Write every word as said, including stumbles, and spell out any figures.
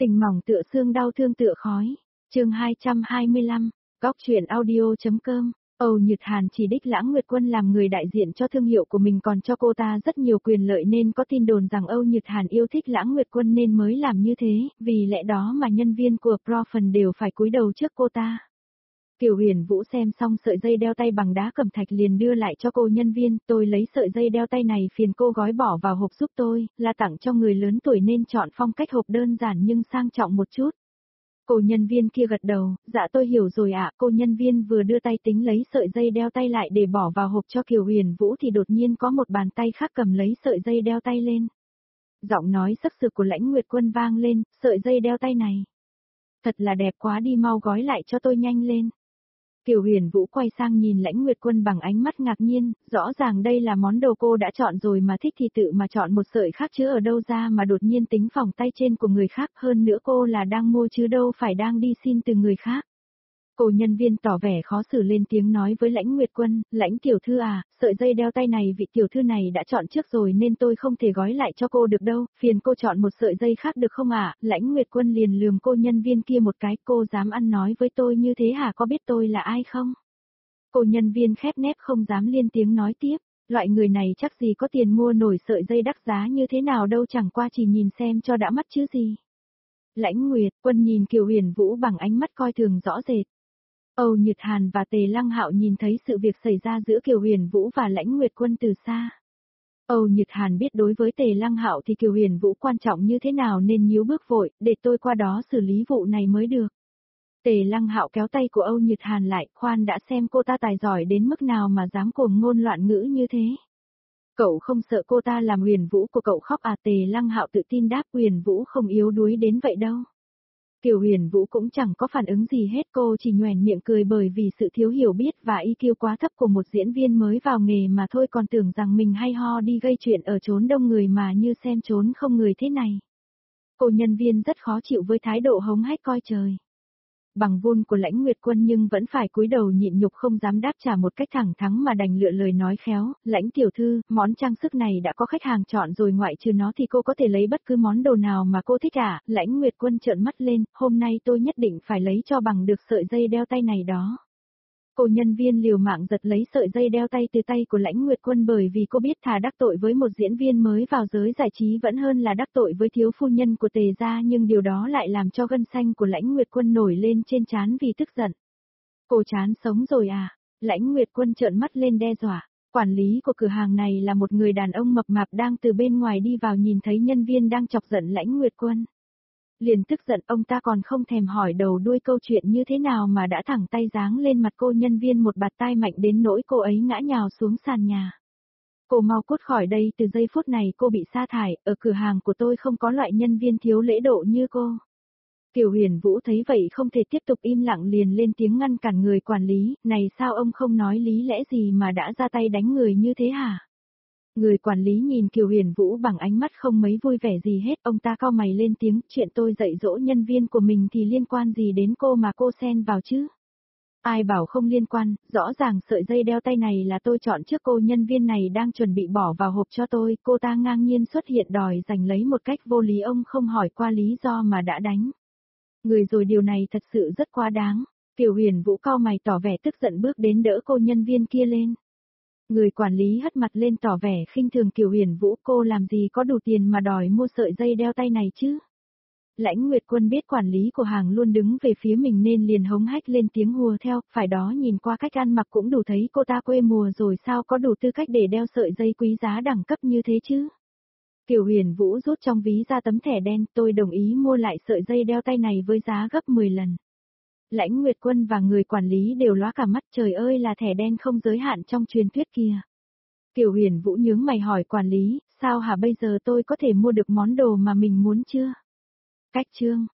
Tình mỏng tựa xương đau thương tựa khói. Chương hai trăm hai mươi lăm, Góc truyện audio.com. Âu Nhật Hàn chỉ đích Lãng Nguyệt Quân làm người đại diện cho thương hiệu của mình, còn cho cô ta rất nhiều quyền lợi, nên có tin đồn rằng Âu Nhật Hàn yêu thích Lãng Nguyệt Quân nên mới làm như thế, vì lẽ đó mà nhân viên của Profen đều phải cúi đầu trước cô ta. Kiều Huyền Vũ xem xong sợi dây đeo tay bằng đá cẩm thạch liền đưa lại cho cô nhân viên, tôi lấy sợi dây đeo tay này phiền cô gói bỏ vào hộp giúp tôi, là tặng cho người lớn tuổi nên chọn phong cách hộp đơn giản nhưng sang trọng một chút. Cô nhân viên kia gật đầu, dạ tôi hiểu rồi ạ. Cô nhân viên vừa đưa tay tính lấy sợi dây đeo tay lại để bỏ vào hộp cho Kiều Huyền Vũ thì đột nhiên có một bàn tay khác cầm lấy sợi dây đeo tay lên. Giọng nói sắc sược của Lãnh Nguyệt Quân vang lên, sợi dây đeo tay này thật là đẹp quá đi, mau gói lại cho tôi nhanh lên. Kiều Huyền Vũ quay sang nhìn Lãnh Nguyệt Quân bằng ánh mắt ngạc nhiên, rõ ràng đây là món đồ cô đã chọn rồi mà thích thì tự mà chọn một sợi khác chứ ở đâu ra mà đột nhiên tính phòng tay trên của người khác, hơn nữa cô là đang mua chứ đâu phải đang đi xin từ người khác. Cô nhân viên tỏ vẻ khó xử lên tiếng nói với Lãnh Nguyệt Quân, Lãnh tiểu thư à, sợi dây đeo tay này vị tiểu thư này đã chọn trước rồi nên tôi không thể gói lại cho cô được đâu, phiền cô chọn một sợi dây khác được không ạ? À? Lãnh Nguyệt Quân liền lườm cô nhân viên kia một cái, cô dám ăn nói với tôi như thế hả, có biết tôi là ai không? Cô nhân viên khép nép không dám lên tiếng nói tiếp, loại người này chắc gì có tiền mua nổi sợi dây đắt giá như thế nào đâu, chẳng qua chỉ nhìn xem cho đã mắt chứ gì. Lãnh Nguyệt Quân nhìn Kiều Huyền Vũ bằng ánh mắt coi thường rõ rệt. Âu Nhật Hàn và Tề Lăng Hạo nhìn thấy sự việc xảy ra giữa Kiều Huyền Vũ và Lãnh Nguyệt Quân từ xa. Âu Nhật Hàn biết đối với Tề Lăng Hạo thì Kiều Huyền Vũ quan trọng như thế nào nên nhíu bước vội, để tôi qua đó xử lý vụ này mới được. Tề Lăng Hạo kéo tay của Âu Nhật Hàn lại, khoan đã, xem cô ta tài giỏi đến mức nào mà dám cuồng ngôn loạn ngữ như thế. Cậu không sợ cô ta làm Huyền Vũ của cậu khóc à? Tề Lăng Hạo tự tin đáp, Huyền Vũ không yếu đuối đến vậy đâu. Kiều Huyền Vũ cũng chẳng có phản ứng gì hết, cô chỉ nhoẻn miệng cười bởi vì sự thiếu hiểu biết và i kiu quá thấp của một diễn viên mới vào nghề mà thôi, còn tưởng rằng mình hay ho đi gây chuyện ở chốn đông người mà như xem chốn không người thế này. Cô nhân viên rất khó chịu với thái độ hống hách coi trời bằng vun của Lãnh Nguyệt Quân nhưng vẫn phải cúi đầu nhịn nhục không dám đáp trả một cách thẳng thắn mà đành lựa lời nói khéo, Lãnh tiểu thư, món trang sức này đã có khách hàng chọn rồi, ngoại trừ nó thì cô có thể lấy bất cứ món đồ nào mà cô thích à? Lãnh Nguyệt Quân trợn mắt lên, hôm nay tôi nhất định phải lấy cho bằng được sợi dây đeo tay này đó. Cô nhân viên liều mạng giật lấy sợi dây đeo tay từ tay của Lãnh Nguyệt Quân bởi vì cô biết thà đắc tội với một diễn viên mới vào giới giải trí vẫn hơn là đắc tội với thiếu phu nhân của Tề gia, nhưng điều đó lại làm cho gân xanh của Lãnh Nguyệt Quân nổi lên trên trán vì tức giận. Cô chán sống rồi à? Lãnh Nguyệt Quân trợn mắt lên đe dọa. Quản lý của cửa hàng này là một người đàn ông mập mạp đang từ bên ngoài đi vào, nhìn thấy nhân viên đang chọc giận Lãnh Nguyệt Quân liền tức giận, ông ta còn không thèm hỏi đầu đuôi câu chuyện như thế nào mà đã thẳng tay giáng lên mặt cô nhân viên một bạt tai mạnh đến nỗi cô ấy ngã nhào xuống sàn nhà. Cô mau cút khỏi đây, từ giây phút này cô bị sa thải, ở cửa hàng của tôi không có loại nhân viên thiếu lễ độ như cô. Kiều Huyền Vũ thấy vậy không thể tiếp tục im lặng liền lên tiếng ngăn cản người quản lý, này sao ông không nói lý lẽ gì mà đã ra tay đánh người như thế hả? Người quản lý nhìn Kiều Huyền Vũ bằng ánh mắt không mấy vui vẻ gì hết, ông ta cau mày lên tiếng, chuyện tôi dạy dỗ nhân viên của mình thì liên quan gì đến cô mà cô xen vào chứ? Ai bảo không liên quan, rõ ràng sợi dây đeo tay này là tôi chọn trước, cô nhân viên này đang chuẩn bị bỏ vào hộp cho tôi, cô ta ngang nhiên xuất hiện đòi giành lấy một cách vô lý, ông không hỏi qua lý do mà đã đánh người rồi, điều này thật sự rất quá đáng. Kiều Huyền Vũ cau mày tỏ vẻ tức giận bước đến đỡ cô nhân viên kia lên. Người quản lý hất mặt lên tỏ vẻ khinh thường Kiều Huyền Vũ, cô làm gì có đủ tiền mà đòi mua sợi dây đeo tay này chứ? Lãnh Nguyệt Quân biết quản lý của hàng luôn đứng về phía mình nên liền hống hách lên tiếng hùa theo, phải đó, nhìn qua cách ăn mặc cũng đủ thấy cô ta quê mùa rồi, sao có đủ tư cách để đeo sợi dây quý giá đẳng cấp như thế chứ? Kiều Huyền Vũ rút trong ví ra tấm thẻ đen, tôi đồng ý mua lại sợi dây đeo tay này với giá gấp mười lần. Lãnh Nguyệt Quân và người quản lý đều lóa cả mắt, trời ơi, là thẻ đen không giới hạn trong truyền thuyết kìa. Kiều Huyền Vũ nhướng mày hỏi quản lý, sao hả, bây giờ tôi có thể mua được món đồ mà mình muốn chưa? Cách chương